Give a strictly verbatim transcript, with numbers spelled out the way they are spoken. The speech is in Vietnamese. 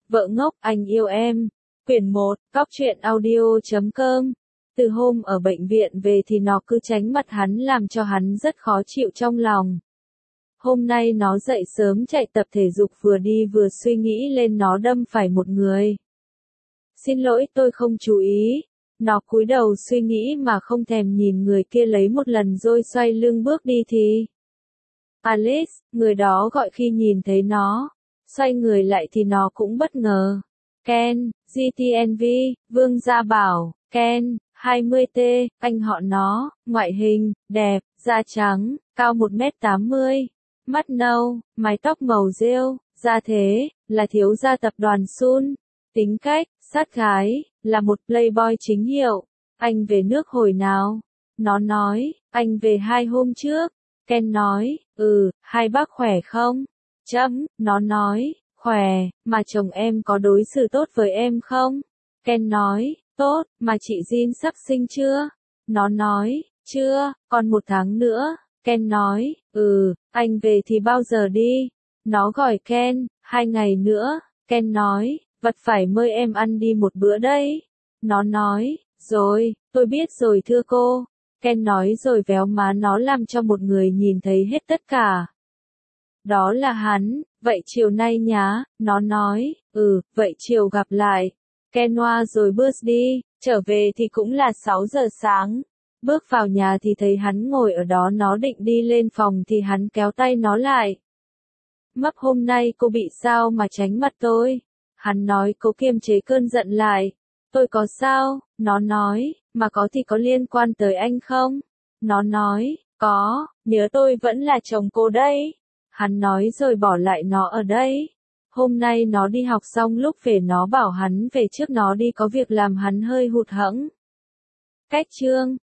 Vợ ngốc, anh yêu em. Quyển một, cóc truyện audio chấm com. Từ hôm ở bệnh viện về thì nó cứ tránh mặt hắn làm cho hắn rất khó chịu trong lòng. Hôm nay nó dậy sớm chạy tập thể dục vừa đi vừa suy nghĩ lên nó đâm phải một người. Xin lỗi tôi không chú ý. Nó cúi đầu suy nghĩ mà không thèm nhìn người kia lấy một lần rồi xoay lưng bước đi thì. Alice, người đó gọi khi nhìn thấy nó. Xoay người lại thì nó cũng bất ngờ. Ken, giê tê en vê, Vương Gia Bảo, Ken, hai mươi T, anh họ nó, ngoại hình, đẹp, da trắng, cao một mét tám mươi, mắt nâu, mái tóc màu rêu, da thế, là thiếu gia tập đoàn Sun, tính cách, sát gái, là một playboy chính hiệu. Anh về nước hồi nào? Nó nói, anh về hai hôm trước. Ken nói, ừ, hai bác khỏe không? Chấm, nó nói, khỏe, mà chồng em có đối xử tốt với em không? Ken nói, tốt, mà chị Jin sắp sinh chưa? Nó nói, chưa, còn một tháng nữa. Ken nói, ừ, anh về thì bao giờ đi? Nó gọi Ken, hai ngày nữa. Ken nói, vật phải mời em ăn đi một bữa đây. Nó nói, rồi, tôi biết rồi thưa cô. Ken nói rồi véo má nó làm cho một người nhìn thấy hết tất cả. Đó là hắn, vậy chiều nay nhá, nó nói, ừ, vậy chiều gặp lại. Ken ngoa rồi bước đi, trở về thì cũng là sáu giờ sáng. Bước vào nhà thì thấy hắn ngồi ở đó, nó định đi lên phòng thì hắn kéo tay nó lại. Mấp, hôm nay cô bị sao mà tránh mặt tôi? Hắn nói cố kiềm chế cơn giận lại. Tôi có sao? Nó nói, mà có thì có liên quan tới anh không? Nó nói, có, nhớ tôi vẫn là chồng cô đấy. Hắn nói rồi bỏ lại nó ở đây. Hôm nay nó đi học xong lúc về nó bảo hắn về trước nó đi có việc làm hắn hơi hụt hẫng. Cách chương